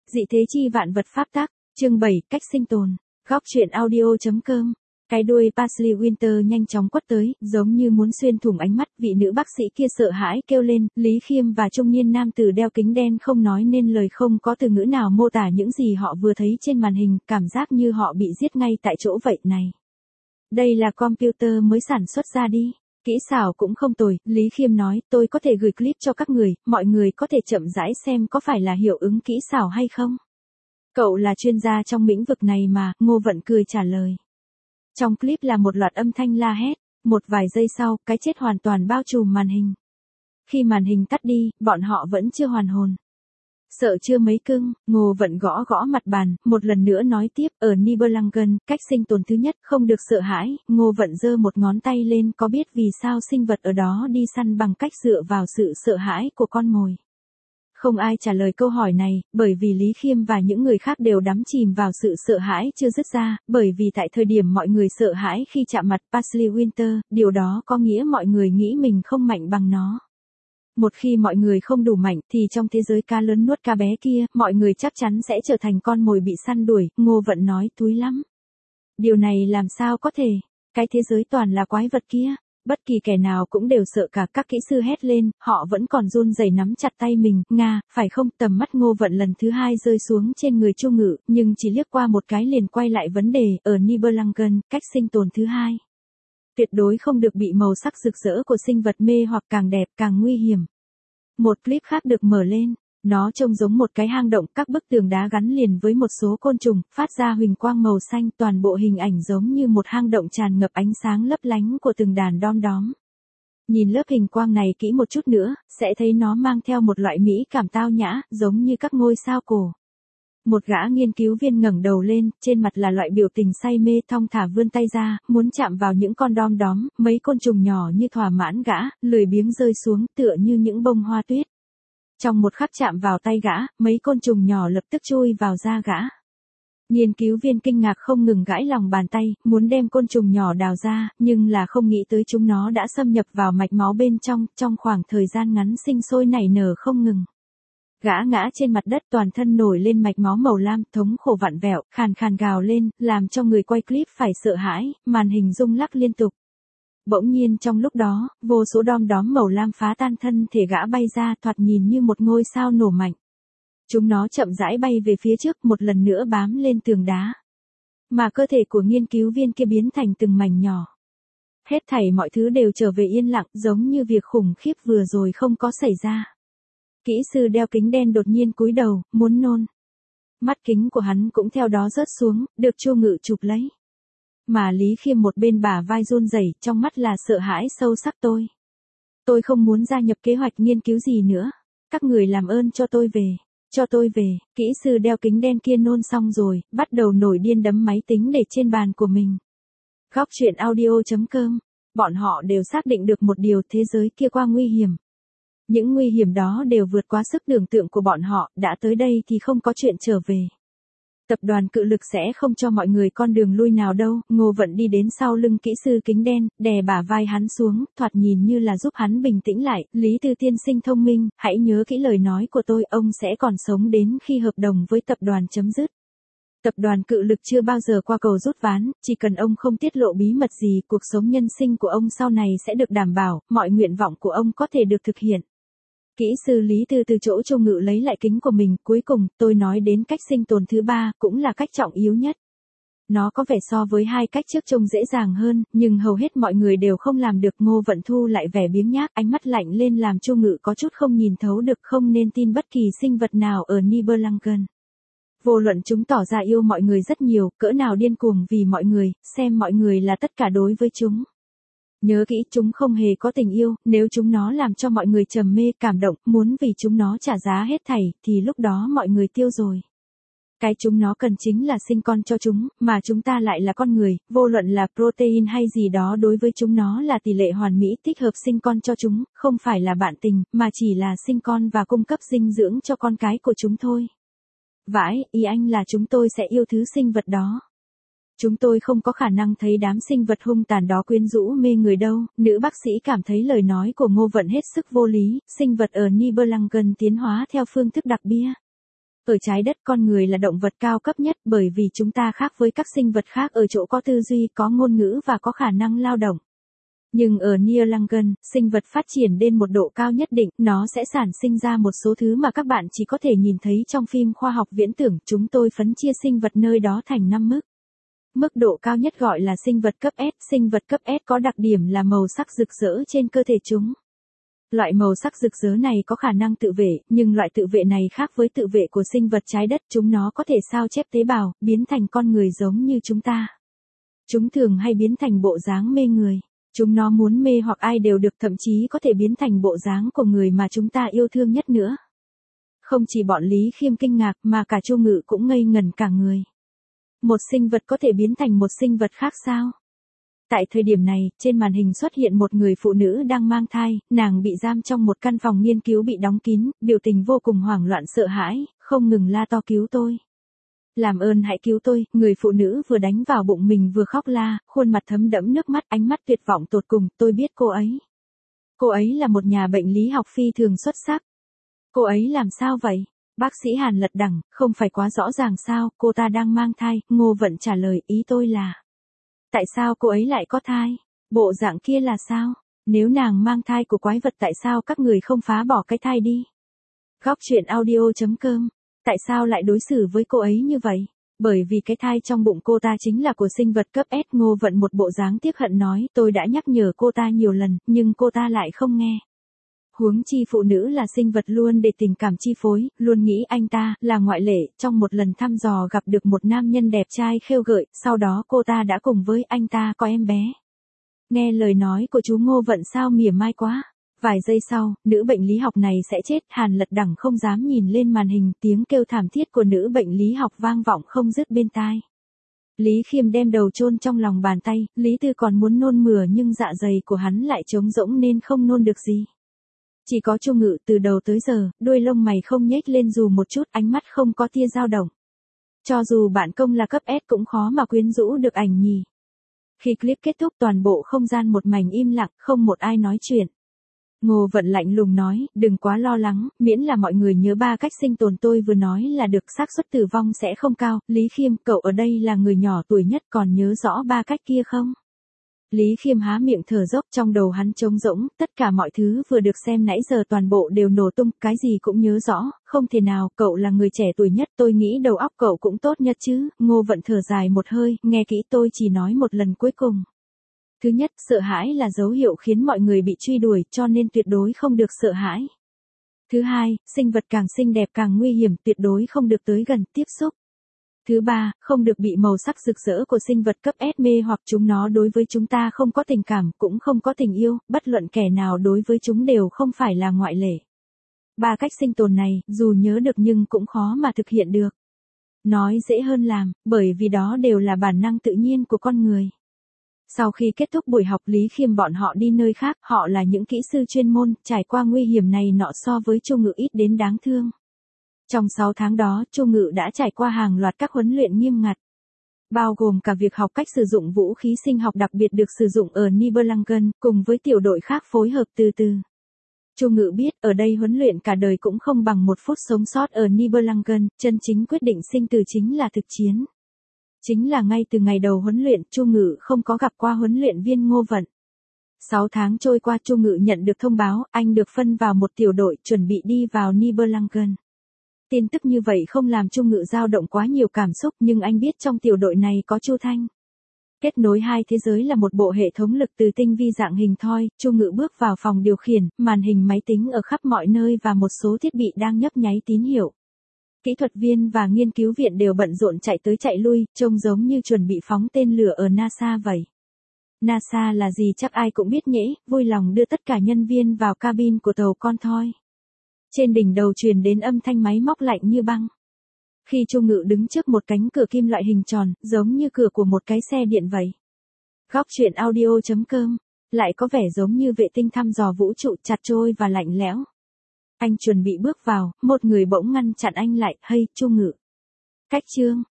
Dị thế chi vạn vật pháp tắc, chương 7, cách sinh tồn. Góc truyện audio.com. Cái đuôi Parsley Winter nhanh chóng quất tới, giống như muốn xuyên thủng ánh mắt, vị nữ bác sĩ kia sợ hãi kêu lên, Lý Khiêm và trung niên nam tử đeo kính đen không nói nên lời, không có từ ngữ nào mô tả những gì họ vừa thấy trên màn hình, cảm giác như họ bị giết ngay tại chỗ vậy này. Đây là computer mới sản xuất ra đi. Kỹ xảo cũng không tồi, Lý Khiêm nói, tôi có thể gửi clip cho các người, mọi người có thể chậm rãi xem có phải là hiệu ứng kỹ xảo hay không. Cậu là chuyên gia trong lĩnh vực này mà, Ngô Vận cười trả lời. Trong clip là một loạt âm thanh la hét, một vài giây sau, cái chết hoàn toàn bao trùm màn hình. Khi màn hình tắt đi, bọn họ vẫn chưa hoàn hồn. Sợ chưa mấy cưng, Ngô Vận gõ gõ mặt bàn, một lần nữa nói tiếp, ở Nibelungen, cách sinh tồn thứ nhất không được sợ hãi, Ngô Vận giơ một ngón tay lên, có biết vì sao sinh vật ở đó đi săn bằng cách dựa vào sự sợ hãi của con mồi. Không ai trả lời câu hỏi này, bởi vì Lý Khiêm và những người khác đều đắm chìm vào sự sợ hãi chưa dứt ra, bởi vì tại thời điểm mọi người sợ hãi khi chạm mặt Parsley Winter, điều đó có nghĩa mọi người nghĩ mình không mạnh bằng nó. Một khi mọi người không đủ mạnh thì trong thế giới cá lớn nuốt cá bé kia, mọi người chắc chắn sẽ trở thành con mồi bị săn đuổi, Ngô Vận nói túi lắm. Điều này làm sao có thể, cái thế giới toàn là quái vật kia, bất kỳ kẻ nào cũng đều sợ cả, các kỹ sư hét lên, họ vẫn còn run rẩy nắm chặt tay mình, Nga, phải không, tầm mắt Ngô Vận lần thứ hai rơi xuống trên người Chu Ngự, nhưng chỉ liếc qua một cái liền quay lại vấn đề, ở Nibelungen, cách sinh tồn thứ hai. Tuyệt đối không được bị màu sắc rực rỡ của sinh vật mê hoặc, càng đẹp càng nguy hiểm. Một clip khác được mở lên, nó trông giống một cái hang động, các bức tường đá gắn liền với một số côn trùng, phát ra huỳnh quang màu xanh, toàn bộ hình ảnh giống như một hang động tràn ngập ánh sáng lấp lánh của từng đàn đom đóm. Nhìn lớp hình quang này kỹ một chút nữa, sẽ thấy nó mang theo một loại mỹ cảm tao nhã, giống như các ngôi sao cổ. Một gã nghiên cứu viên ngẩng đầu lên, trên mặt là loại biểu tình say mê, thong thả vươn tay ra, muốn chạm vào những con đom đóm, mấy côn trùng nhỏ như thỏa mãn gã, lười biếng rơi xuống tựa như những bông hoa tuyết. Trong một khắc chạm vào tay gã, mấy côn trùng nhỏ lập tức chui vào da gã. Nghiên cứu viên kinh ngạc không ngừng gãi lòng bàn tay, muốn đem côn trùng nhỏ đào ra, nhưng là không nghĩ tới chúng nó đã xâm nhập vào mạch máu bên trong khoảng thời gian ngắn sinh sôi nảy nở không ngừng. Gã ngã trên mặt đất, toàn thân nổi lên mạch máu màu lam, thống khổ vặn vẹo, khàn khàn gào lên, làm cho người quay clip phải sợ hãi, màn hình rung lắc liên tục. Bỗng nhiên trong lúc đó, vô số đom đóm màu lam phá tan thân thể gã bay ra, thoạt nhìn như một ngôi sao nổ mạnh. Chúng nó chậm rãi bay về phía trước, một lần nữa bám lên tường đá. Mà cơ thể của nghiên cứu viên kia biến thành từng mảnh nhỏ. Hết thảy mọi thứ đều trở về yên lặng, giống như việc khủng khiếp vừa rồi không có xảy ra. Kỹ sư đeo kính đen đột nhiên cúi đầu, muốn nôn. Mắt kính của hắn cũng theo đó rớt xuống, được Chu Ngự chụp lấy. Mà Lý Khiêm một bên bả vai run rẩy, trong mắt là sợ hãi sâu sắc. Tôi không muốn gia nhập kế hoạch nghiên cứu gì nữa. Các người làm ơn cho tôi về. Cho tôi về. Kỹ sư đeo kính đen kia nôn xong rồi, bắt đầu nổi điên đấm máy tính để trên bàn của mình. Góc truyện audio.com. Bọn họ đều xác định được một điều, thế giới kia quá nguy hiểm. Những nguy hiểm đó đều vượt quá sức tưởng tượng của bọn họ, đã tới đây thì không có chuyện trở về. Tập đoàn cự lực sẽ không cho mọi người con đường lui nào đâu. Ngô Vận đi đến sau lưng kỹ sư kính đen, đè bả vai hắn xuống, thoạt nhìn như là giúp hắn bình tĩnh lại. Lý Tư tiên sinh thông minh, hãy nhớ kỹ lời nói của tôi, ông sẽ còn sống đến khi hợp đồng với tập đoàn chấm dứt. Tập đoàn cự lực chưa bao giờ qua cầu rút ván, chỉ cần ông không tiết lộ bí mật gì, cuộc sống nhân sinh của ông sau này sẽ được đảm bảo, mọi nguyện vọng của ông có thể được thực hiện. Kỹ sư Lý Tư từ chỗ Chu Ngự lấy lại kính của mình, cuối cùng, tôi nói đến cách sinh tồn thứ ba, cũng là cách trọng yếu nhất. Nó có vẻ so với hai cách trước trông dễ dàng hơn, nhưng hầu hết mọi người đều không làm được. Ngô Vận thu lại vẻ biếng nhác, ánh mắt lạnh lên làm Chu Ngự có chút không nhìn thấu được, không nên tin bất kỳ sinh vật nào ở Nibelungen. Vô luận chúng tỏ ra yêu mọi người rất nhiều, cỡ nào điên cuồng vì mọi người, xem mọi người là tất cả đối với chúng. Nhớ kỹ, chúng không hề có tình yêu, nếu chúng nó làm cho mọi người trầm mê, cảm động, muốn vì chúng nó trả giá hết thảy, thì lúc đó mọi người tiêu rồi. Cái chúng nó cần chính là sinh con cho chúng, mà chúng ta lại là con người, vô luận là protein hay gì đó đối với chúng nó là tỷ lệ hoàn mỹ, thích hợp sinh con cho chúng, không phải là bạn tình, mà chỉ là sinh con và cung cấp dinh dưỡng cho con cái của chúng thôi. Vãi, ý anh là chúng tôi sẽ yêu thứ sinh vật đó. Chúng tôi không có khả năng thấy đám sinh vật hung tàn đó quyến rũ mê người đâu. Nữ bác sĩ cảm thấy lời nói của Ngô Vận hết sức vô lý, sinh vật ở Nibelungen tiến hóa theo phương thức đặc biệt. Ở trái đất con người là động vật cao cấp nhất bởi vì chúng ta khác với các sinh vật khác ở chỗ có tư duy, có ngôn ngữ và có khả năng lao động. Nhưng ở Nirlangan, sinh vật phát triển đến một độ cao nhất định, nó sẽ sản sinh ra một số thứ mà các bạn chỉ có thể nhìn thấy trong phim khoa học viễn tưởng. Chúng tôi phân chia sinh vật nơi đó thành 5 mức. Mức độ cao nhất gọi là sinh vật cấp S. Sinh vật cấp S có đặc điểm là màu sắc rực rỡ trên cơ thể chúng. Loại màu sắc rực rỡ này có khả năng tự vệ, nhưng loại tự vệ này khác với tự vệ của sinh vật trái đất. Chúng nó có thể sao chép tế bào, biến thành con người giống như chúng ta. Chúng thường hay biến thành bộ dáng mê người. Chúng nó muốn mê hoặc ai đều được, thậm chí có thể biến thành bộ dáng của người mà chúng ta yêu thương nhất nữa. Không chỉ bọn Lý Khiêm kinh ngạc mà cả Chu Ngự cũng ngây ngẩn cả người. Một sinh vật có thể biến thành một sinh vật khác sao? Tại thời điểm này, trên màn hình xuất hiện một người phụ nữ đang mang thai, nàng bị giam trong một căn phòng nghiên cứu bị đóng kín, biểu tình vô cùng hoảng loạn sợ hãi, không ngừng la to cứu tôi. Làm ơn hãy cứu tôi, người phụ nữ vừa đánh vào bụng mình vừa khóc la, khuôn mặt thấm đẫm nước mắt, ánh mắt tuyệt vọng tột cùng, tôi biết cô ấy. Cô ấy là một nhà bệnh lý học phi thường xuất sắc. Cô ấy làm sao vậy? Bác sĩ Hàn lật đẳng, không phải quá rõ ràng sao, cô ta đang mang thai, Ngô Vận trả lời, ý tôi là. Tại sao cô ấy lại có thai? Bộ dạng kia là sao? Nếu nàng mang thai của quái vật tại sao các người không phá bỏ cái thai đi? Góc truyện audio.com. Tại sao lại đối xử với cô ấy như vậy? Bởi vì cái thai trong bụng cô ta chính là của sinh vật cấp S. Ngô Vận một bộ dáng tiếc hận nói, tôi đã nhắc nhở cô ta nhiều lần, nhưng cô ta lại không nghe. Huống chi phụ nữ là sinh vật luôn để tình cảm chi phối, luôn nghĩ anh ta là ngoại lệ. Trong một lần thăm dò gặp được một nam nhân đẹp trai khêu gợi, sau đó cô ta đã cùng với anh ta có em bé. Nghe lời nói của chú Ngô Vận sao mỉa mai quá. Vài giây sau, nữ bệnh lý học này sẽ chết. Hàn lật đẳng không dám nhìn lên màn hình, tiếng kêu thảm thiết của nữ bệnh lý học vang vọng không dứt bên tai. Lý Khiêm đem đầu chôn trong lòng bàn tay, Lý Tư còn muốn nôn mửa nhưng dạ dày của hắn lại trống rỗng nên không nôn được gì. Chỉ có Chu Ngự từ đầu tới giờ, đuôi lông mày không nhếch lên dù một chút, ánh mắt không có tia dao động. Cho dù bạn công là cấp S cũng khó mà quyến rũ được ảnh nhỉ. Khi clip kết thúc toàn bộ không gian một mảnh im lặng, không một ai nói chuyện. Ngô Vận lạnh lùng nói, đừng quá lo lắng, miễn là mọi người nhớ 3 cách sinh tồn tôi vừa nói là được, xác suất tử vong sẽ không cao. Lý Khiêm, cậu ở đây là người nhỏ tuổi nhất còn nhớ rõ 3 cách kia không? Lý Khiêm há miệng thở dốc, trong đầu hắn trống rỗng, tất cả mọi thứ vừa được xem nãy giờ toàn bộ đều nổ tung, cái gì cũng nhớ rõ, không thể nào, cậu là người trẻ tuổi nhất, tôi nghĩ đầu óc cậu cũng tốt nhất chứ. Ngô Vận thở dài một hơi, nghe kỹ tôi chỉ nói một lần cuối cùng. Thứ nhất, sợ hãi là dấu hiệu khiến mọi người bị truy đuổi, cho nên tuyệt đối không được sợ hãi. Thứ hai, sinh vật càng xinh đẹp càng nguy hiểm, tuyệt đối không được tới gần, tiếp xúc. Thứ ba, không được bị màu sắc rực rỡ của sinh vật cấp S mê hoặc, chúng nó đối với chúng ta không có tình cảm, cũng không có tình yêu, bất luận kẻ nào đối với chúng đều không phải là ngoại lệ. 3 cách sinh tồn này, dù nhớ được nhưng cũng khó mà thực hiện được. Nói dễ hơn làm, bởi vì đó đều là bản năng tự nhiên của con người. Sau khi kết thúc buổi học, Lý Khiêm bọn họ đi nơi khác, họ là những kỹ sư chuyên môn, trải qua nguy hiểm này nọ so với Chu Ngự ít đến đáng thương. Trong 6 tháng đó, Chu Ngự đã trải qua hàng loạt các huấn luyện nghiêm ngặt. Bao gồm cả việc học cách sử dụng vũ khí sinh học đặc biệt được sử dụng ở Nibelungen, cùng với tiểu đội khác phối hợp từ từ. Chu Ngự biết, ở đây huấn luyện cả đời cũng không bằng 1 phút sống sót ở Nibelungen, chân chính quyết định sinh tử chính là thực chiến. Chính là ngay từ ngày đầu huấn luyện, Chu Ngự không có gặp qua huấn luyện viên Ngô Vận. 6 tháng trôi qua, Chu Ngự nhận được thông báo, anh được phân vào một tiểu đội, chuẩn bị đi vào Nibelungen. Tin tức như vậy không làm Chu Ngự dao động quá nhiều cảm xúc, nhưng anh biết trong tiểu đội này có Chu Thanh. Kết nối hai thế giới là một bộ hệ thống lực từ tinh vi dạng hình thoi. Chu Ngự bước vào phòng điều khiển, màn hình máy tính ở khắp mọi nơi và một số thiết bị đang nhấp nháy tín hiệu. Kỹ thuật viên và nghiên cứu viện đều bận rộn chạy tới chạy lui, trông giống như chuẩn bị phóng tên lửa ở NASA vậy. NASA là gì chắc ai cũng biết nhễ, vui lòng đưa tất cả nhân viên vào cabin của tàu con thoi. Trên đỉnh đầu truyền đến âm thanh máy móc lạnh như băng. Khi Chu Ngự đứng trước một cánh cửa kim loại hình tròn, giống như cửa của một cái xe điện vậy. Góc truyện audio.com, lại có vẻ giống như vệ tinh thăm dò vũ trụ, chặt trôi và lạnh lẽo. Anh chuẩn bị bước vào, một người bỗng ngăn chặn anh lại, "Hey, Chu Ngự." Cách chương